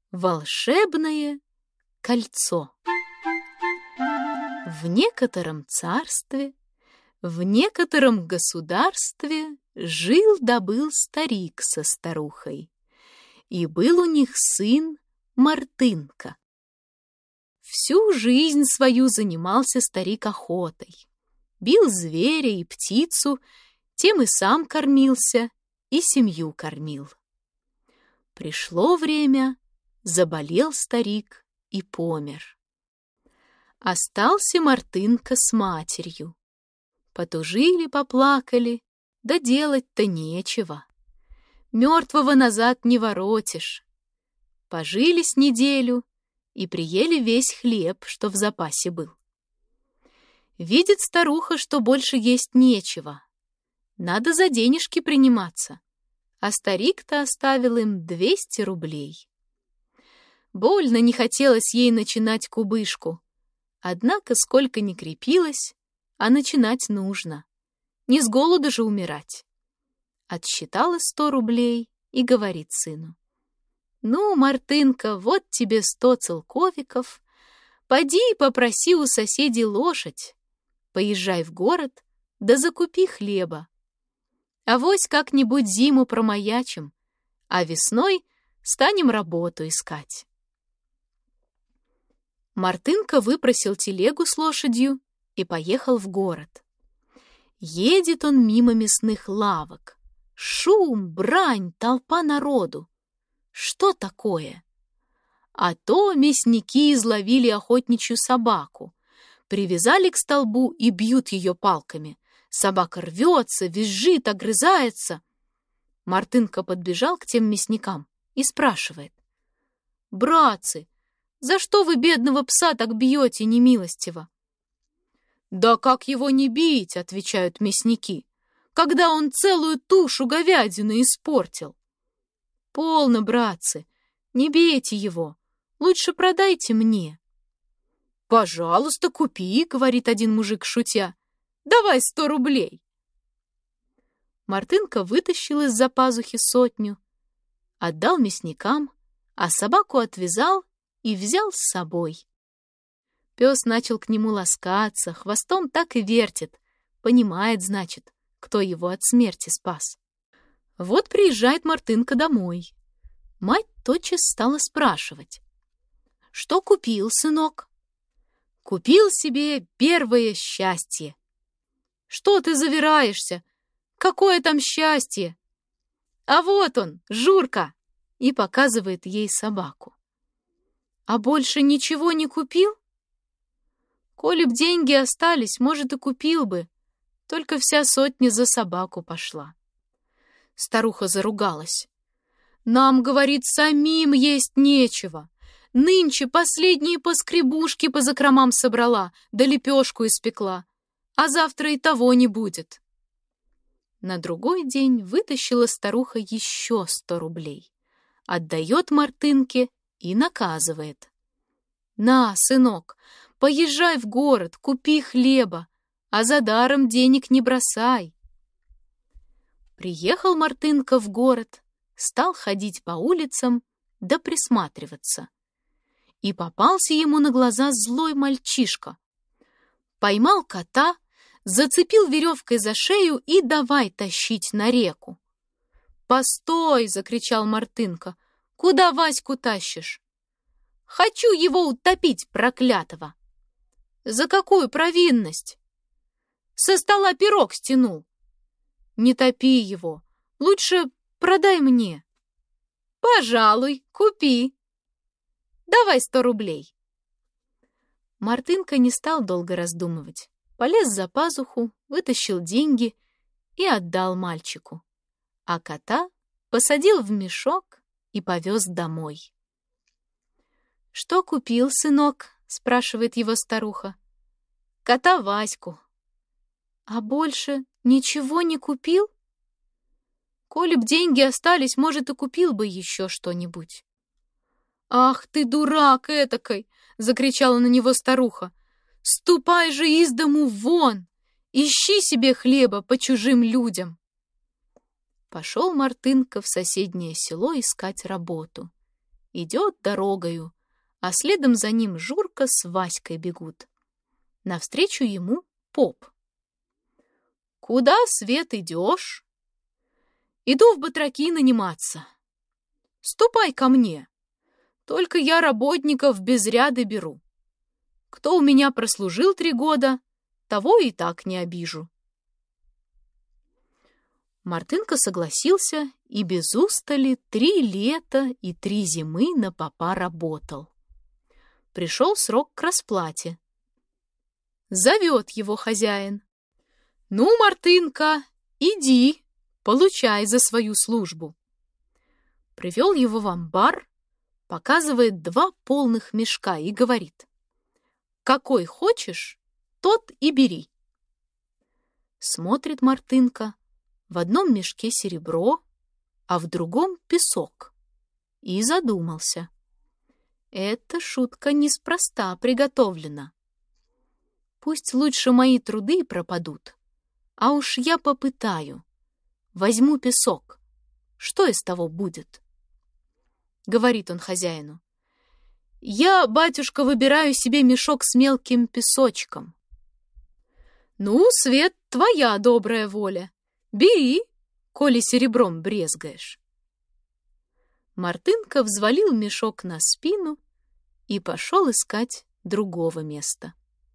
Волшебное кольцо. В некотором царстве, в некотором государстве жил-да был старик со старухой, и был у них сын Мартынка. Всю жизнь свою занимался старик охотой, бил зверя и птицу, тем и сам кормился, и семью кормил. Пришло время, заболел старик и помер. Остался Мартынка с матерью. Потужили, поплакали, да делать-то нечего. Мертвого назад не воротишь. Пожили с неделю и приели весь хлеб, что в запасе был. Видит старуха, что больше есть нечего. Надо за денежки приниматься, а старик-то оставил им 200 рублей. Больно не хотелось ей начинать кубышку, однако сколько ни крепилась, а начинать нужно. Не с голоду же умирать. Отсчитала 100 рублей и говорит сыну: «Ну, Мартынка, вот тебе 100 целковиков. Поди и попроси у соседей лошадь. Поезжай в город, да закупи хлеба. Авось как-нибудь зиму промаячим, а весной станем работу искать». Мартынка выпросил телегу с лошадью и поехал в город. Едет он мимо мясных лавок. Шум, брань, толпа народу. Что такое? А то мясники изловили охотничью собаку, привязали к столбу и бьют ее палками. Собака рвется, визжит, огрызается. Мартынка подбежал к тем мясникам и спрашивает: «Братцы, за что вы бедного пса так бьете немилостиво?» «Да как его не бить, — отвечают мясники, — когда он целую тушу говядины испортил». «Полно, братцы, не бейте его, лучше продайте мне». «Пожалуйста, купи, — говорит один мужик, шутя, — давай 100 рублей». Мартынка вытащил из-за пазухи 100, отдал мясникам, а собаку отвязал и взял с собой. Пес начал к нему ласкаться, хвостом так и вертит, понимает, значит, кто его от смерти спас. Вот приезжает Мартынка домой. Мать тотчас стала спрашивать: «Что купил, сынок?» «Купил себе первое счастье». «Что ты завираешься? Какое там счастье?» «А вот он, Журка!» и показывает ей собаку. «А больше ничего не купил?» «Коли б деньги остались, может, и купил бы, только вся 100 за собаку пошла». Старуха заругалась. «Нам, — говорит, — самим есть нечего. Нынче последние поскребушки по закромам собрала, да лепешку испекла, а завтра и того не будет». На другой день вытащила старуха еще 100 рублей, отдает Мартынке и наказывает: «На, сынок, поезжай в город, купи хлеба, а за даром денег не бросай». Приехал Мартынка в город, стал ходить по улицам да присматриваться. И попался ему на глаза злой мальчишка. Поймал кота, зацепил веревкой за шею и давай тащить на реку. «Постой! — закричал Мартынка. — Куда Ваську тащишь?» «Хочу его утопить, проклятого!» «За какую провинность?» «Со стола пирог стянул». «Не топи его, лучше продай мне». «Пожалуй, купи. Давай 100 рублей». Мартынка не стал долго раздумывать. Полез за пазуху, вытащил деньги и отдал мальчику. А кота посадил в мешок и повез домой. «Что купил, сынок?» — спрашивает его старуха. «Кота Ваську». «А больше ничего не купил?» «Коли б деньги остались, может, и купил бы еще что-нибудь». «Ах ты, дурак этакой!» — закричала на него старуха. «Ступай же из дому вон! Ищи себе хлеба по чужим людям!» Пошел Мартынка в соседнее село искать работу. идет дорогою, а следом за ним Журка с Васькой бегут. Навстречу ему поп. «Куда, Свет, идешь?» «Иду в батраки наниматься». «Ступай ко мне, только я работников без ряды беру. Кто у меня прослужил 3 года, того и так не обижу». Мартынка согласился и без устали 3 лета и 3 зимы на попа работал. Пришел срок к расплате. Зовет его хозяин. «Ну, Мартынка, иди, получай за свою службу». Привел его в амбар, показывает 2 полных мешка и говорит: «Какой хочешь, тот и бери». Смотрит Мартынка, в одном мешке серебро, а в другом песок, и задумался. Эта шутка неспроста приготовлена. Пусть лучше мои труды пропадут, а уж я попытаю. Возьму песок. Что из того будет? Говорит он хозяину: «Я, батюшка, выбираю себе мешок с мелким песочком». «Ну, Свет, твоя добрая воля. Бери, коли серебром брезгаешь». Мартынка взвалил мешок на спину и пошел искать другого места.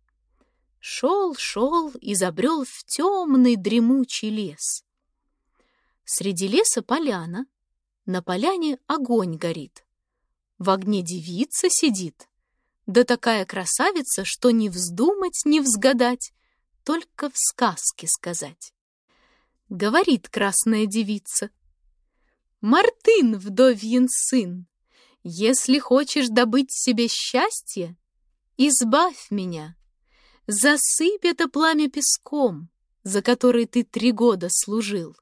Шел и забрел в темный дремучий лес. Среди леса поляна, на поляне огонь горит. В огне девица сидит, да такая красавица, что не вздумать, не взгадать, только в сказке сказать. Говорит красная девица: «Мартын, вдовьин сын, если хочешь добыть себе счастье, избавь меня, засыпь это пламя песком, за который ты 3 года служил».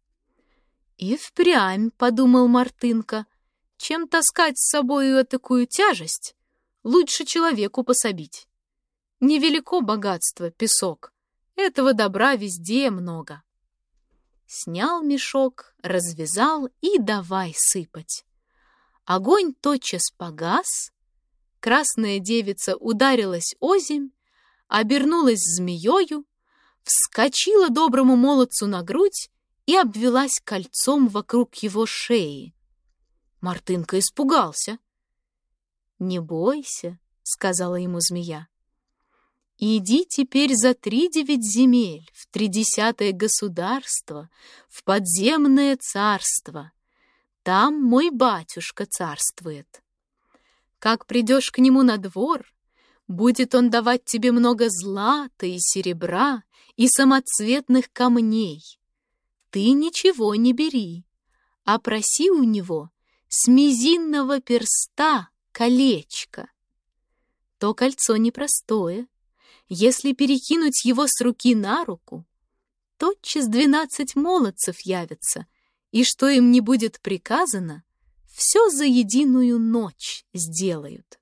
И впрямь, подумал Мартынка, чем таскать с собою такую тяжесть, лучше человеку пособить. Невелико богатство, песок, этого добра везде много. Снял мешок, развязал и давай сыпать. Огонь тотчас погас, красная девица ударилась озимь, обернулась змеёю, вскочила доброму молодцу на грудь и обвелась кольцом вокруг его шеи. Мартынка испугался. «Не бойся», — сказала ему змея. «Иди теперь за 3-9 земель в 30-е государство, в подземное царство. Там мой батюшка царствует. Как придешь к нему на двор, будет он давать тебе много злата и серебра и самоцветных камней. Ты ничего не бери, а проси у него с мизинного перста колечко. То кольцо непростое. Если перекинуть его с руки на руку, тотчас 12 молодцев явятся, и что им не будет приказано, все за единую ночь сделают».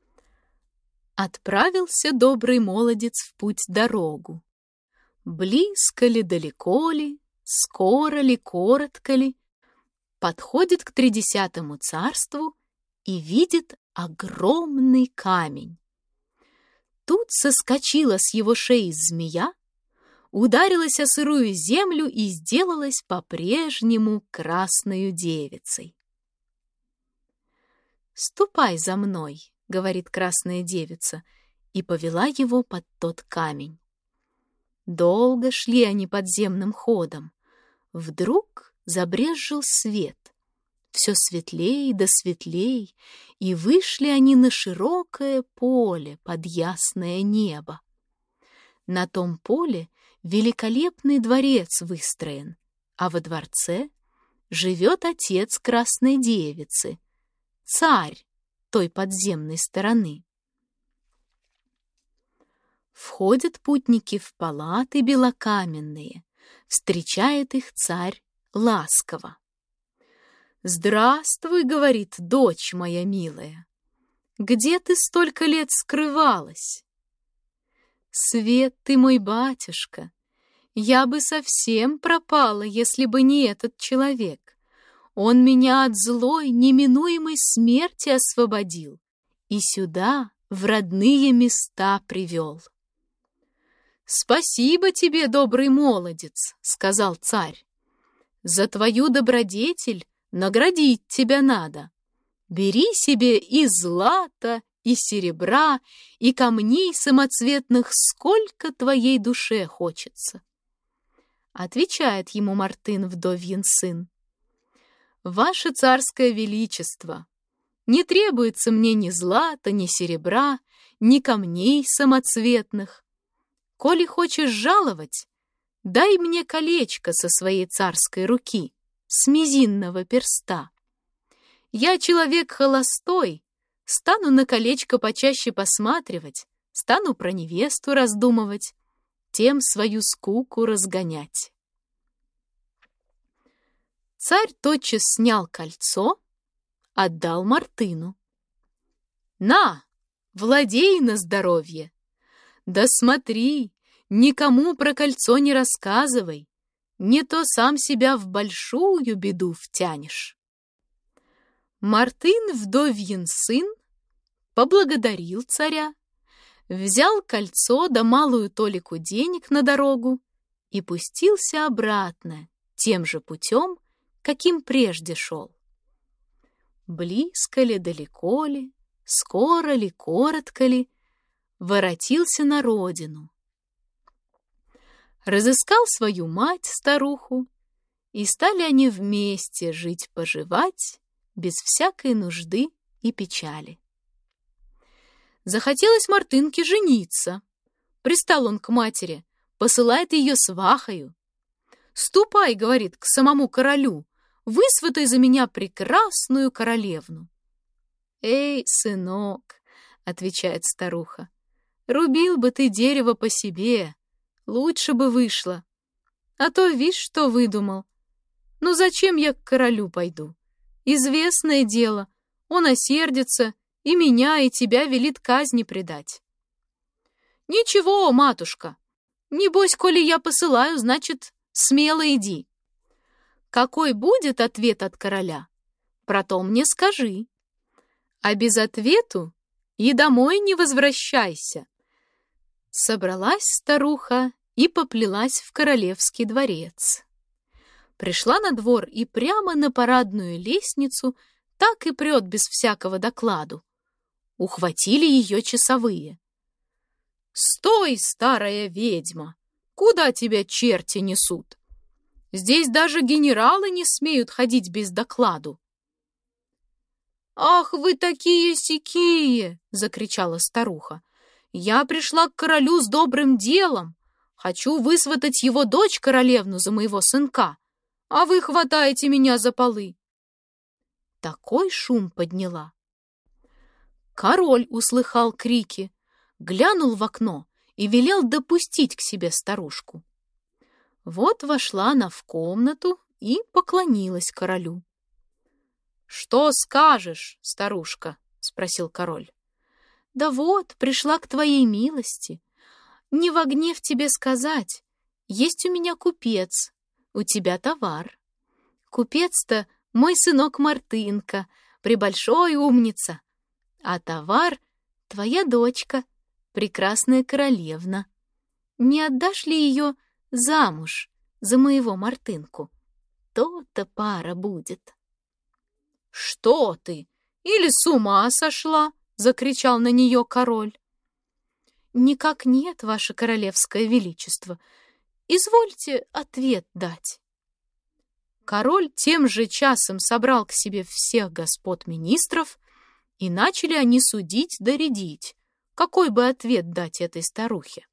Отправился добрый молодец в путь-дорогу. Близко ли, далеко ли, скоро ли, коротко ли, подходит к 30-му царству и видит огромный камень. Тут соскочила с его шеи змея, ударилась о сырую землю и сделалась по-прежнему красною девицей. «Ступай за мной», — говорит красная девица, и повела его под тот камень. Долго шли они подземным ходом. Вдруг забрезжил свет. Все светлей да светлей, и вышли они на широкое поле под ясное небо. На том поле великолепный дворец выстроен, а во дворце живет отец красной девицы, царь той подземной стороны. Входят путники в палаты белокаменные, встречает их царь ласково. «Здравствуй, — говорит, — дочь моя милая, где ты столько лет скрывалась?» «Свет ты мой, батюшка, я бы совсем пропала, если бы не этот человек. Он меня от злой, неминуемой смерти освободил и сюда, в родные места привел. «Спасибо тебе, добрый молодец», — сказал царь. «За твою добродетель наградить тебя надо. Бери себе и злата, и серебра, и камней самоцветных, сколько твоей душе хочется». Отвечает ему Мартын, вдовьин сын: «Ваше царское величество, не требуется мне ни злата, ни серебра, ни камней самоцветных. Коли хочешь жаловать, дай мне колечко со своей царской руки, с мизинного перста. Я человек холостой, стану на колечко почаще посматривать, стану про невесту раздумывать, тем свою скуку разгонять». Царь тотчас снял кольцо, отдал Мартыну. «На, владей на здоровье! Да смотри, никому про кольцо не рассказывай, не то сам себя в большую беду втянешь». Мартын, вдовьин сын, поблагодарил царя, взял кольцо да малую толику денег на дорогу и пустился обратно тем же путем, каким прежде шел. Близко ли, далеко ли, скоро ли, коротко ли, воротился на родину. Разыскал свою мать, старуху, и стали они вместе жить-поживать без всякой нужды и печали. Захотелось Мартынке жениться. Пристал он к матери, посылает ее свахою. «Ступай, — говорит, — к самому королю, высватай за меня прекрасную королевну». «Эй, сынок, — отвечает старуха, — рубил бы ты дерево по себе, лучше бы вышло. А то вишь, что выдумал. Ну зачем я к королю пойду? Известное дело, он осердится и меня, и тебя велит казни предать». «Ничего, матушка, небось, коли я посылаю, значит, смело иди. Какой будет ответ от короля, про то мне скажи. А без ответу и домой не возвращайся». Собралась старуха и поплелась в королевский дворец. Пришла на двор и прямо на парадную лестницу так и прет без всякого докладу. Ухватили ее часовые. «Стой, старая ведьма! Куда тебя черти несут? Здесь даже генералы не смеют ходить без докладу». «Ах, вы такие-сякие!» — закричала старуха. «Я пришла к королю с добрым делом. Хочу высватать его дочь королевну за моего сынка, а вы хватаете меня за полы». Такой шум подняла. Король услыхал крики, глянул в окно и велел допустить к себе старушку. Вот вошла она в комнату и поклонилась королю. «Что скажешь, старушка?» — спросил король. «Да вот, пришла к твоей милости. Не во гнев тебе сказать, есть у меня купец, у тебя товар. Купец-то мой сынок Мартынка, пребольшой умница, а товар — твоя дочка, прекрасная королевна. Не отдашь ли ее замуж за моего Мартынку? То-то пара будет». «Что ты? Или с ума сошла?» — закричал на нее король. «Никак нет, ваше королевское величество. Извольте ответ дать». Король тем же часом собрал к себе всех господ министров, и начали они судить да рядить, какой бы ответ дать этой старухе.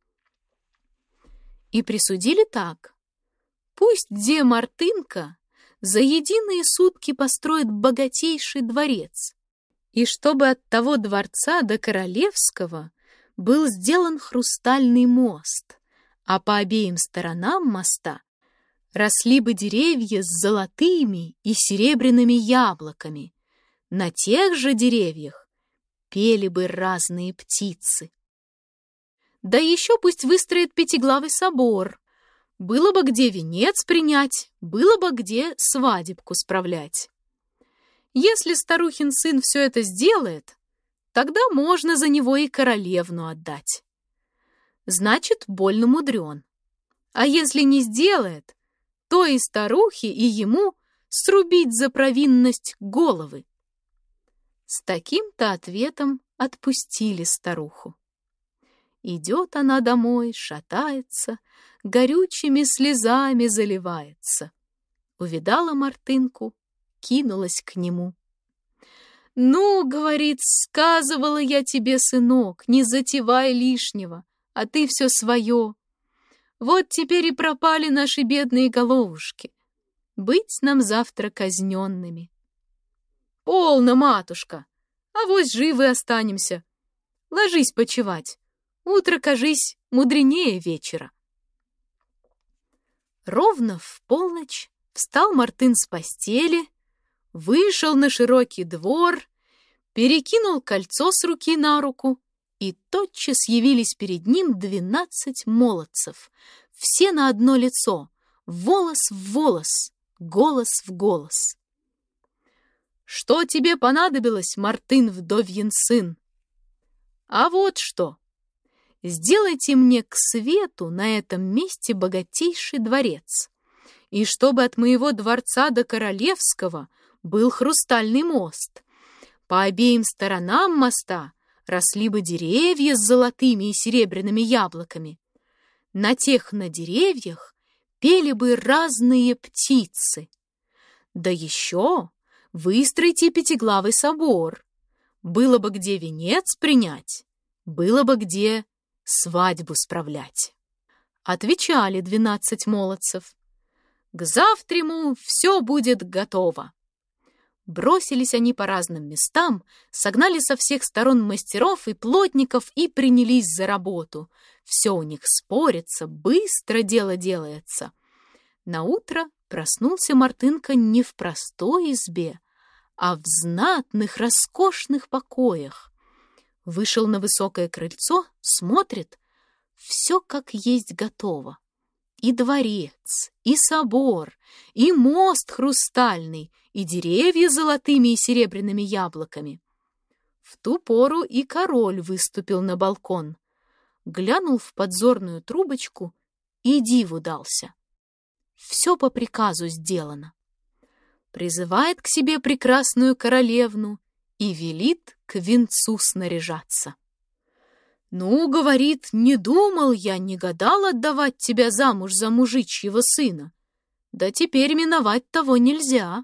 И присудили так: пусть де Мартынка за единые сутки построит богатейший дворец, и чтобы от того дворца до королевского был сделан хрустальный мост, а по обеим сторонам моста росли бы деревья с золотыми и серебряными яблоками. На тех же деревьях пели бы разные птицы. Да еще пусть выстроит пятиглавый собор, Было бы где венец принять, было бы где свадебку справлять. Если старухин сын все это сделает, тогда можно за него и королевну отдать. Значит, больно мудрен. А если не сделает, то и старухе, и ему срубить за провинность головы. С таким-то ответом отпустили старуху. Идет она домой, шатается, горючими слезами заливается. Увидала Мартынку, кинулась к нему. «Ну, — говорит, — сказывала я тебе, сынок, не затевай лишнего, а ты все свое. Вот теперь и пропали наши бедные головушки. Быть нам завтра казненными». «Полно, матушка, авось живы останемся. Ложись почевать. Утро, кажись, мудренее вечера». Ровно в полночь встал Мартын с постели, вышел на широкий двор, перекинул кольцо с руки на руку, и тотчас явились перед ним 12 молодцев, все на одно лицо, волос в волос, голос в голос. «Что тебе понадобилось, Мартын вдовьин сын?» «А вот что! Сделайте мне к свету на этом месте богатейший дворец, и чтобы от моего дворца до Королевского был хрустальный мост. По обеим сторонам моста росли бы деревья с золотыми и серебряными яблоками. На деревьях пели бы разные птицы. Да еще выстройте пятиглавый собор. Было бы где венец принять, было бы где свадьбу справлять». Отвечали 12 молодцев: «К завтраму все будет готово». Бросились они по разным местам, согнали со всех сторон мастеров и плотников и принялись за работу. Все у них спорится, быстро дело делается. Наутро проснулся Мартынка не в простой избе, а в знатных, роскошных покоях. Вышел на высокое крыльцо, смотрит, все как есть готово. И дворец, и собор, и мост хрустальный, и деревья с золотыми и серебряными яблоками. В ту пору и король выступил на балкон, глянул в подзорную трубочку и диву дался. Все по приказу сделано. Призывает к себе прекрасную королевну и велит к венцу снаряжаться. «Ну, — говорит, — не думал я, не гадал отдавать тебя замуж за мужичьего сына. Да теперь миновать того нельзя».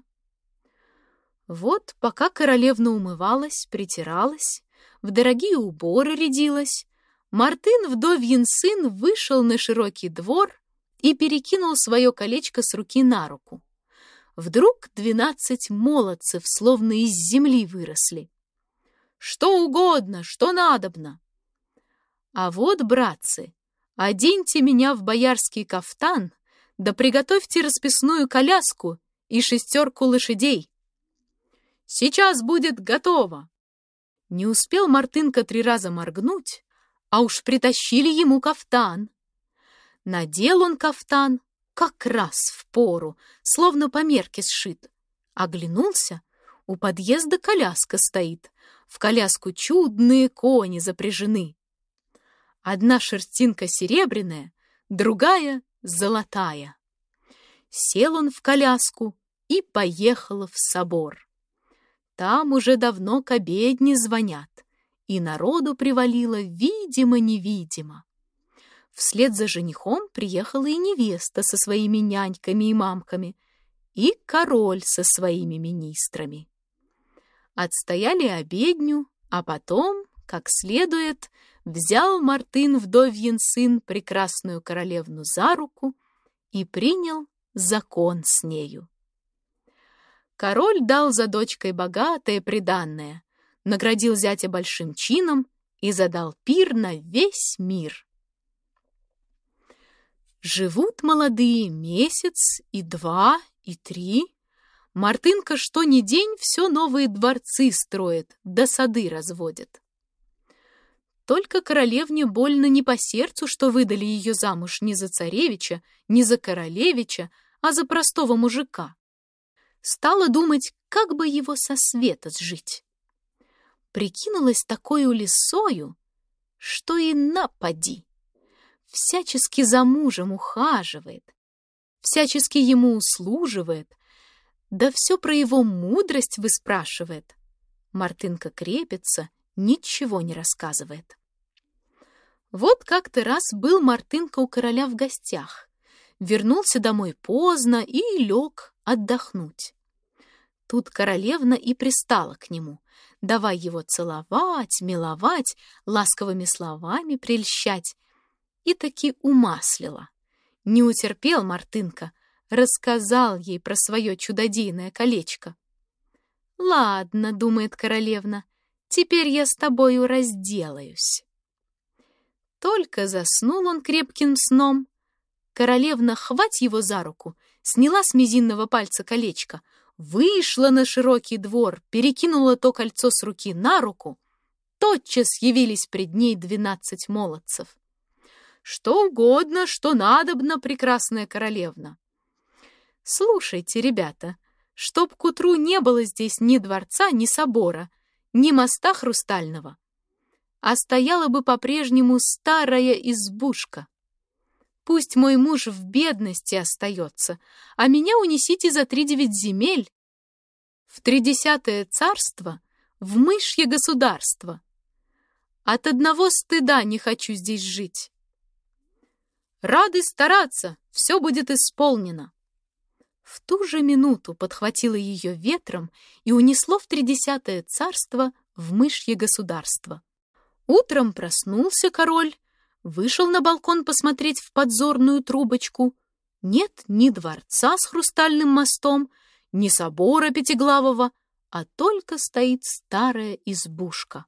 Вот пока королевна умывалась, притиралась, в дорогие уборы рядилась, Мартын, вдовьин сын, вышел на широкий двор и перекинул свое колечко с руки на руку. Вдруг 12 молодцев, словно из земли, выросли. «Что угодно, что надобно». «А вот, братцы, оденьте меня в боярский кафтан, да приготовьте расписную коляску и 6 лошадей». «Сейчас будет готово». Не успел Мартынка 3 раза моргнуть, а уж притащили ему кафтан. Надел он кафтан как раз в пору, словно по мерке сшит. Оглянулся, у подъезда коляска стоит, в коляску чудные кони запряжены. Одна шерстинка серебряная, другая золотая. Сел он в коляску и поехал в собор. Там уже давно к обедне звонят, и народу привалило видимо-невидимо. Вслед за женихом приехала и невеста со своими няньками и мамками, и король со своими министрами. Отстояли обедню, а потом, как следует, взял Мартын, вдовьин сын, прекрасную королевну за руку и принял закон с нею. Король дал за дочкой богатое приданное, наградил зятя большим чином и задал пир на весь мир. Живут молодые месяц, и 2, и 3. Мартынка что ни день все новые дворцы строит, да сады разводит. Только королевне больно не по сердцу, что выдали ее замуж не за царевича, не за королевича, а за простого мужика. Стала думать, как бы его со света сжить. Прикинулась такою лисою, что и напади. Всячески за мужем ухаживает, всячески ему услуживает, да все про его мудрость выспрашивает. Мартынка крепится, ничего не рассказывает. Вот как-то раз был Мартынка у короля в гостях. Вернулся домой поздно и лег отдохнуть. Тут королевна и пристала к нему, давай его целовать, миловать, ласковыми словами прельщать, и таки умаслила. Не утерпел Мартынка, рассказал ей про свое чудодейное колечко. «Ладно, — думает королевна, — теперь я с тобою разделаюсь». Только заснул он крепким сном. Королевна хвать его за руку, сняла с мизинного пальца колечко, вышла на широкий двор, перекинула то кольцо с руки на руку. Тотчас явились пред ней 12 молодцев. «Что угодно, что надобно, прекрасная королевна». «Слушайте, ребята, чтоб к утру не было здесь ни дворца, ни собора, ни моста хрустального, а стояла бы по-прежнему старая избушка. Пусть мой муж в бедности остается, а меня унесите за 3-9 земель, в 30-е царство, в мышье государство. От одного стыда не хочу здесь жить». «Рады стараться, все будет исполнено». В ту же минуту подхватило ее ветром и унесло в 30-е царство, в мышье государство. Утром проснулся король, вышел на балкон посмотреть в подзорную трубочку. Нет ни дворца с хрустальным мостом, ни собора пятиглавого, а только стоит старая избушка.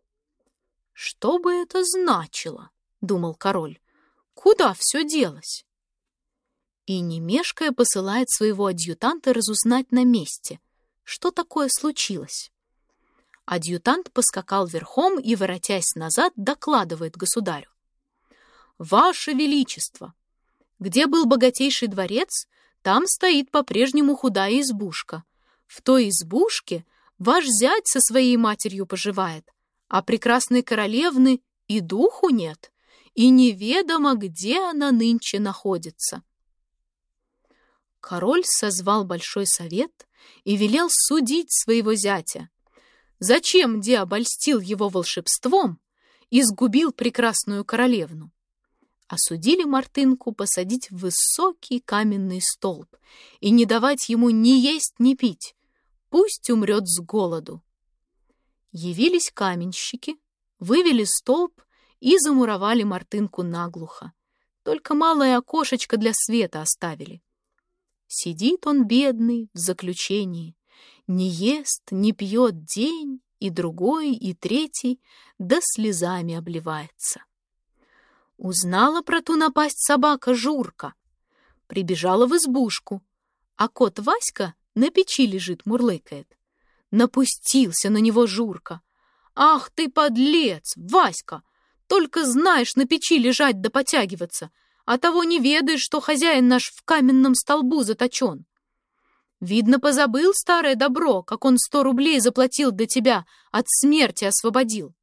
«Что бы это значило?» — думал король. «Куда все делось?» И, не мешкая, посылает своего адъютанта разузнать на месте, что такое случилось. Адъютант поскакал верхом и, воротясь назад, докладывает государю. «Ваше Величество, где был богатейший дворец, там стоит по-прежнему худая избушка. В той избушке ваш зять со своей матерью поживает, а прекрасной королевны и духу нет, и неведомо, где она нынче находится». Король созвал большой совет и велел судить своего зятя. Зачем де обольстил его волшебством и сгубил прекрасную королевну? Осудили Мартынку посадить в высокий каменный столб и не давать ему ни есть, ни пить, пусть умрет с голоду. Явились каменщики, вывели столб и замуровали Мартынку наглухо. Только малое окошечко для света оставили. Сидит он, бедный, в заключении, не ест, не пьет день, и другой, и третий, да слезами обливается. Узнала про ту напасть собака Журка, прибежала в избушку, а кот Васька на печи лежит, мурлыкает. Напустился на него Журка. «Ах ты, подлец, Васька! Только знаешь на печи лежать да потягиваться, а того не ведаешь, что хозяин наш в каменном столбу заточен. Видно, позабыл старое добро, как он 100 рублей заплатил для тебя, от смерти освободил.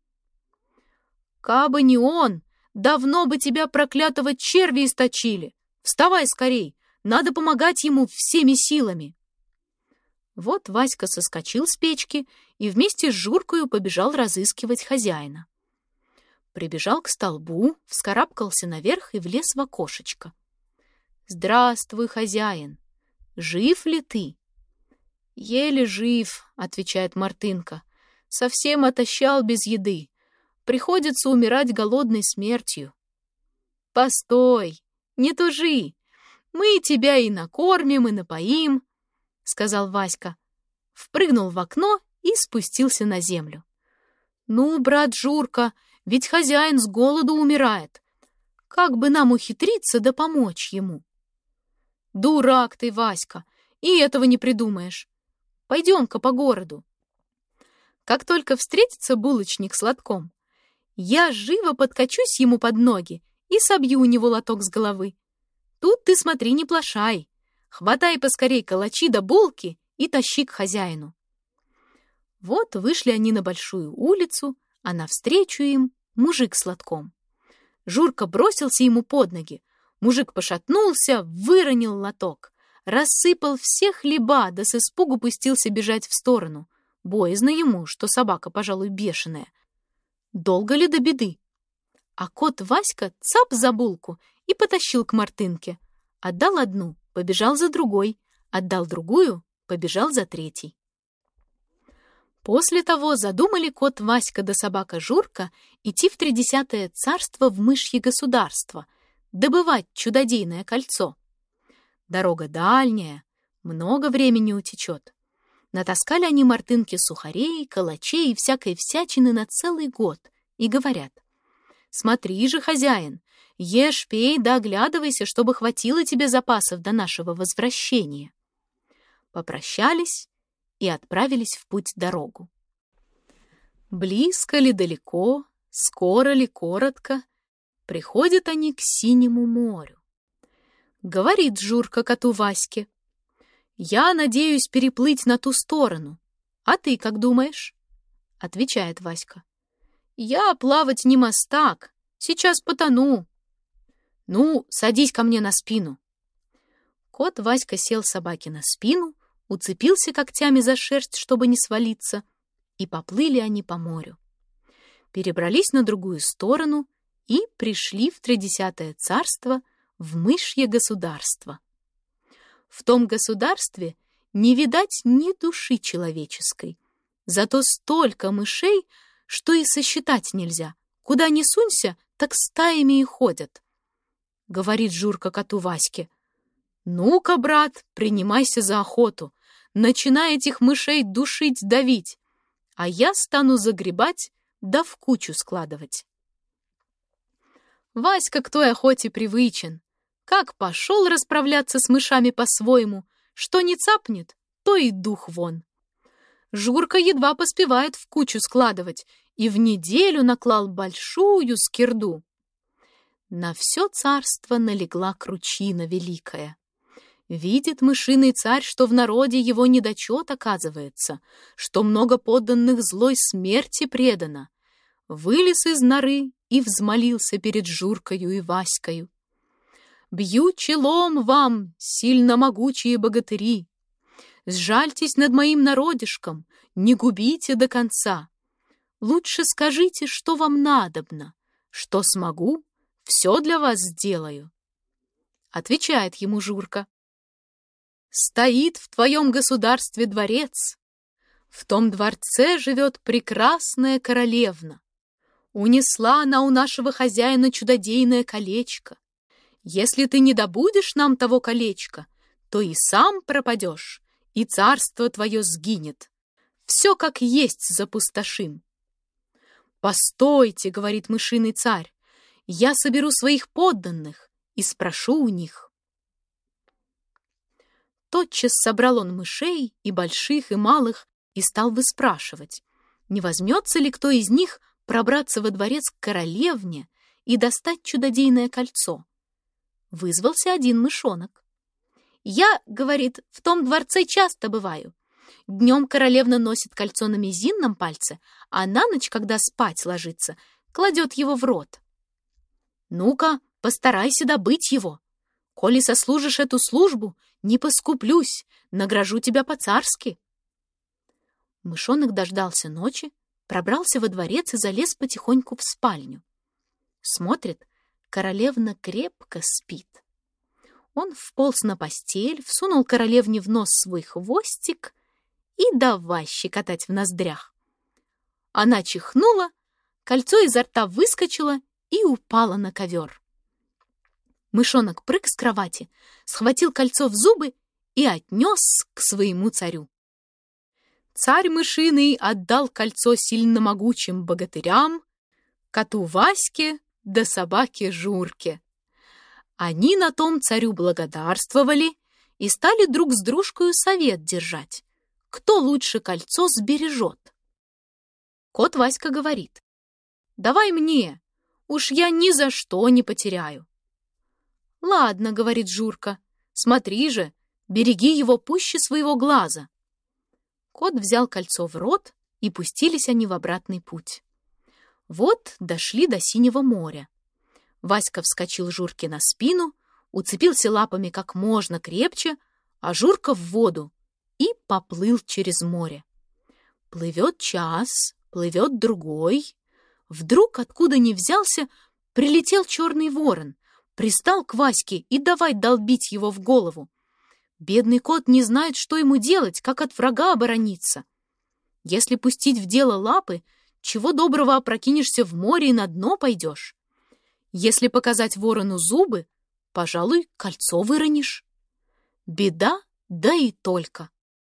Кабы не он, давно бы тебя, проклятого, черви источили. Вставай скорей, надо помогать ему всеми силами». Вот Васька соскочил с печки и вместе с Журкою побежал разыскивать хозяина. Прибежал к столбу, вскарабкался наверх и влез в окошечко. «Здравствуй, хозяин! Жив ли ты?» «Еле жив», — отвечает Мартынка. «Совсем отощал без еды. Приходится умирать голодной смертью». «Постой, не тужи. Мы тебя и накормим, и напоим», — сказал Васька. Впрыгнул в окно и спустился на землю. «Ну, брат Журка, ведь хозяин с голоду умирает. Как бы нам ухитриться да помочь ему?» «Дурак ты, Васька, и этого не придумаешь. Пойдем-ка по городу. Как только встретится булочник с лотком, Я живо подкачусь ему под ноги и собью у него лоток с головы. Тут ты смотри, не плашай. Хватай поскорей калачи да булки и тащи к хозяину. Вот вышли они на большую улицу, а навстречу им мужик с лотком. Журка бросился ему под ноги. Мужик пошатнулся, выронил лоток, рассыпал все хлеба, да с испугу пустился бежать в сторону. Боязно ему, что собака, пожалуй, бешеная. Долго ли до беды? А кот Васька цап за булку и потащил к Мартынке. Отдал одну, побежал за другой, отдал другую, побежал за третьей. После того задумали кот Васька да собака Журка идти в 30-е царство в мышье государство, добывать чудодейное кольцо. Дорога дальняя, много времени утечет. Натаскали они Мартынке сухарей, калачей и всякой всячины на целый год и говорят: «Смотри же, хозяин, ешь, пей да оглядывайся, чтобы хватило тебе запасов до нашего возвращения». Попрощались и отправились в путь-дорогу. Близко ли далеко, скоро ли коротко, приходят они к синему морю. Говорит Журка коту Ваське: «Я надеюсь переплыть на ту сторону. А ты как думаешь?» Отвечает Васька: «Я плавать не мастак, сейчас потону». «Ну, садись ко мне на спину». Кот Васька сел собаке на спину, уцепился когтями за шерсть, чтобы не свалиться, и поплыли они по морю. Перебрались на другую сторону и пришли в 30-е царство, в мышье государство. В том государстве не видать ни души человеческой, зато столько мышей, что и сосчитать нельзя. Куда ни сунься, так стаями и ходят. Говорит Журка коту Ваське: «Ну-ка, брат, принимайся за охоту, начинай этих мышей душить, давить, а я стану загребать да в кучу складывать». Васька к той охоте привычен. Как пошел расправляться с мышами по-своему, что не цапнет, то и дух вон. Журка едва поспевает в кучу складывать и в неделю наклал большую скирду. На все царство налегла кручина великая. Видит мышиный царь, что в народе его недочет оказывается, что много подданных злой смерти предано. Вылез из норы и взмолился перед Журкою и Ваською: «Бью челом вам, сильно могучие богатыри! Сжальтесь над моим народишком, не губите до конца. Лучше скажите, что вам надобно, что смогу, все для вас сделаю». Отвечает ему Журка: «Стоит в твоем государстве дворец. В том дворце живет прекрасная королевна. Унесла она у нашего хозяина чудодейное колечко. Если ты не добудешь нам того колечка, то и сам пропадешь, и царство твое сгинет. Все как есть запустошим». «Постойте, — говорит мышиный царь, — я соберу своих подданных и спрошу у них». Тотчас собрал он мышей, и больших, и малых, и стал выспрашивать, не возьмется ли кто из них пробраться во дворец к королевне и достать чудодейное кольцо. Вызвался один мышонок. «Я, — говорит, — в том дворце часто бываю. Днем королевна носит кольцо на мизинном пальце, а на ночь, когда спать ложится, кладет его в рот. Ну-ка, постарайся добыть его. Коли сослужишь эту службу, не поскуплюсь, награжу тебя по-царски». Мышонок дождался ночи, пробрался во дворец и залез потихоньку в спальню. Смотрит, королевна крепко спит. Он вполз на постель, всунул королевне в нос свой хвостик и давай щекотать в ноздрях. Она чихнула, кольцо изо рта выскочило и упало на ковер. Мышонок прыг с кровати, схватил кольцо в зубы и отнес к своему царю. Царь мышиный отдал кольцо сильно могучим богатырям, коту Ваське да собаке Журке. Они на том царю благодарствовали и стали друг с дружкою совет держать, кто лучше кольцо сбережет. Кот Васька говорит: Давай мне, уж я ни за что не потеряю». «Ладно», — говорит Журка, — «смотри же, береги его пуще своего глаза». Кот взял кольцо в рот, и пустились они в обратный путь. Вот дошли до синего моря. Васька вскочил Журке на спину, уцепился лапами как можно крепче, а Журка в воду и поплыл через море. Плывет час, плывет другой. Вдруг, откуда ни взялся, прилетел черный ворон, пристал к Ваське и давай долбить его в голову. Бедный кот не знает, что ему делать, как от врага оборониться. Если пустить в дело лапы, чего доброго опрокинешься в море и на дно пойдешь. Если показать ворону зубы, пожалуй, кольцо выронишь. Беда, да и только.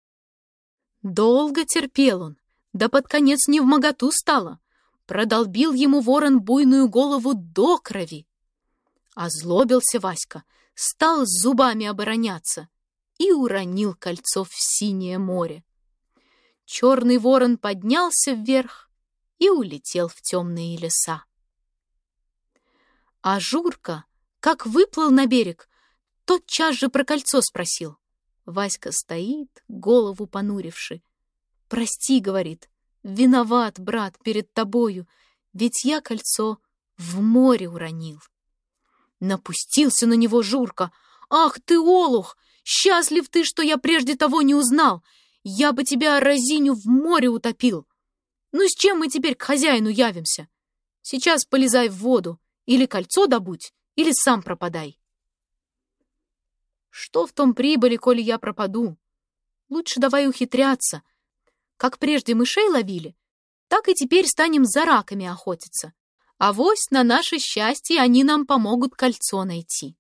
Долго терпел он, да под конец невмоготу стало. Продолбил ему ворон буйную голову до крови. Озлобился Васька, стал с зубами обороняться и уронил кольцо в синее море. Черный ворон поднялся вверх и улетел в темные леса. А Журка, как выплыл на берег, тотчас же про кольцо спросил. Васька стоит, голову понуривши. «Прости, — говорит, — виноват, брат, перед тобою, ведь я кольцо в море уронил». Напустился на него Журка. «Ах ты, олух! Счастлив ты, что я прежде того не узнал! Я бы тебя, разиню, в море утопил! Ну, с чем мы теперь к хозяину явимся? Сейчас полезай в воду, или кольцо добудь, или сам пропадай». «Что в том прибыли, коли я пропаду? Лучше давай ухитряться. Как прежде мышей ловили, так и теперь станем за раками охотиться. Авось на наше счастье они нам помогут кольцо найти».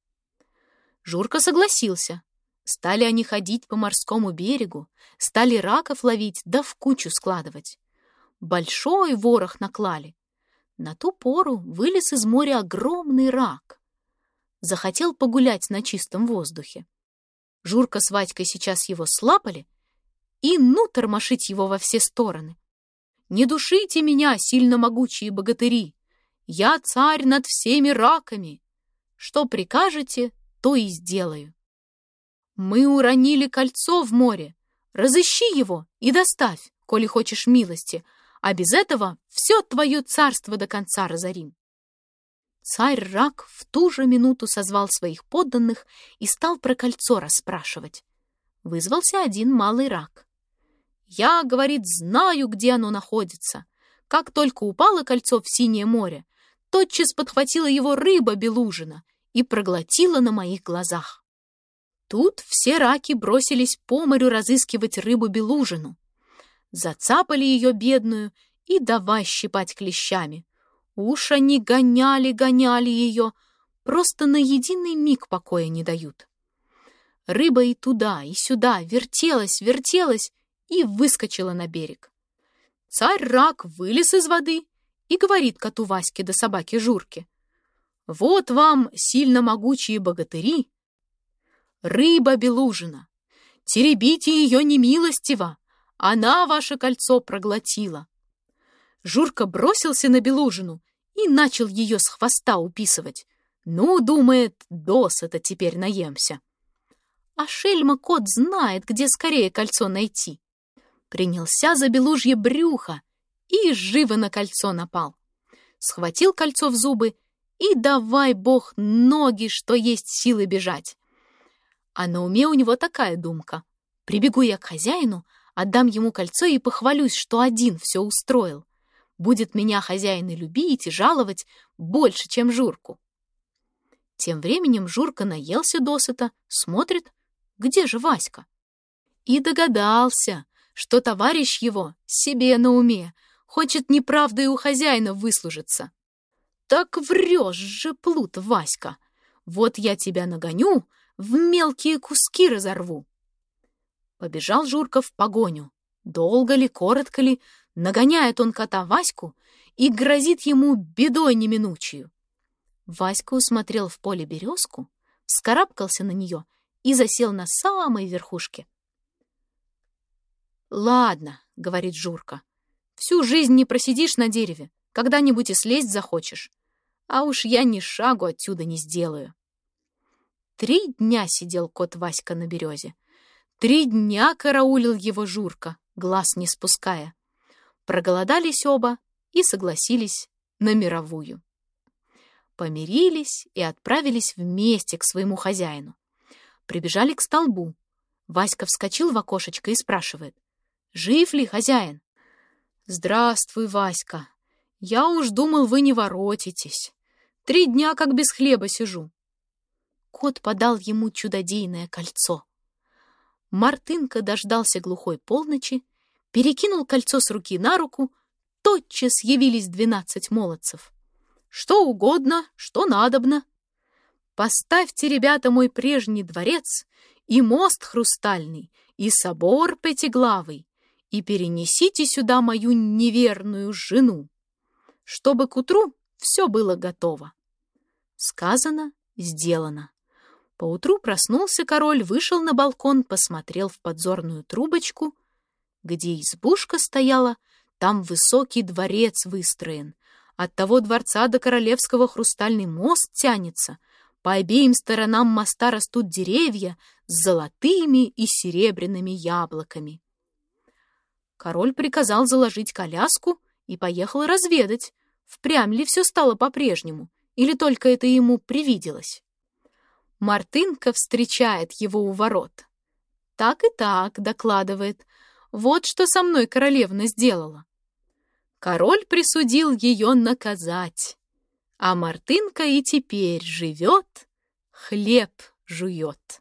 Журка согласился. Стали они ходить по морскому берегу, стали раков ловить да в кучу складывать. Большой ворох наклали. На ту пору вылез из моря огромный рак. Захотел погулять на чистом воздухе. Журка с Вадькой сейчас его слапали и ну тормошить его во все стороны. «Не душите меня, сильно могучие богатыри! Я царь над всеми раками! Что прикажете, то и сделаю. Мы уронили кольцо в море. Разыщи его и доставь, коли хочешь милости, а без этого все твое царство до конца разорим». Царь-рак в ту же минуту созвал своих подданных и стал про кольцо расспрашивать. Вызвался один малый рак. «Я, — говорит, — знаю, где оно находится. Как только упало кольцо в синее море, тотчас подхватила его рыба белужина и проглотила на моих глазах». Тут все раки бросились по морю разыскивать рыбу-белужину. Зацапали ее бедную и давай щипать клещами. Уж они гоняли ее, просто на единый миг покоя не дают. Рыба и туда, и сюда вертелась и выскочила на берег. Царь-рак вылез из воды и говорит коту Ваське да собаке Журке: «Вот вам, сильно могучие богатыри, рыба-белужина, теребите ее немилостиво, она ваше кольцо проглотила». Журка бросился на белужину и начал ее с хвоста уписывать. Ну, думает, досыта теперь наемся. А шельма-кот знает, где скорее кольцо найти. Принялся за белужье брюхо и живо на кольцо напал. Схватил кольцо в зубы и давай, бог, ноги, что есть силы бежать. А на уме у него такая думка: прибегу я к хозяину, отдам ему кольцо и похвалюсь, что один все устроил. Будет меня хозяин и любить, и жаловать больше, чем Журку. Тем временем Журка наелся досыта, смотрит, где же Васька? И догадался, что товарищ его себе на уме, хочет неправдой у хозяина выслужиться. Так врешь же, плут, Васька! Вот я тебя нагоню, в мелкие куски разорву. Побежал Журка в погоню. Долго ли, коротко ли, нагоняет он кота Ваську и грозит ему бедой неминучую. Васька усмотрел в поле березку, вскарабкался на нее и засел на самой верхушке. «Ладно, — говорит Журка, — всю жизнь не просидишь на дереве, Когда-нибудь и слезть захочешь. А уж я ни шагу отсюда не сделаю. 3 дня сидел кот Васька на березе. 3 дня караулил его Журка, глаз не спуская. Проголодались оба и согласились на мировую. Помирились и отправились вместе к своему хозяину. Прибежали к столбу. Васька вскочил в окошечко и спрашивает: «Жив ли хозяин?» «Здравствуй, Васька. Я уж думал, вы не воротитесь. 3 дня как без хлеба сижу». Кот подал ему чудодейное кольцо. Мартынка дождался глухой полночи, перекинул кольцо с руки на руку, тотчас явились 12 молодцев. «Что угодно, что надобно. Поставьте, ребята, мой прежний дворец, и мост хрустальный, и собор пятиглавый, и перенесите сюда мою неверную жену, чтобы к утру все было готово». Сказано, сделано. Поутру проснулся король, вышел на балкон, посмотрел в подзорную трубочку. Где избушка стояла, там высокий дворец выстроен. От того дворца до королевского хрустальный мост тянется. По обеим сторонам моста растут деревья с золотыми и серебряными яблоками. Король приказал заложить коляску и поехал разведать, впрямь ли все стало по-прежнему, или только это ему привиделось. Мартынка встречает его у ворот. «Так и так», — докладывает, — «вот что со мной королевна сделала». Король присудил ее наказать, а Мартынка и теперь живет, хлеб жует.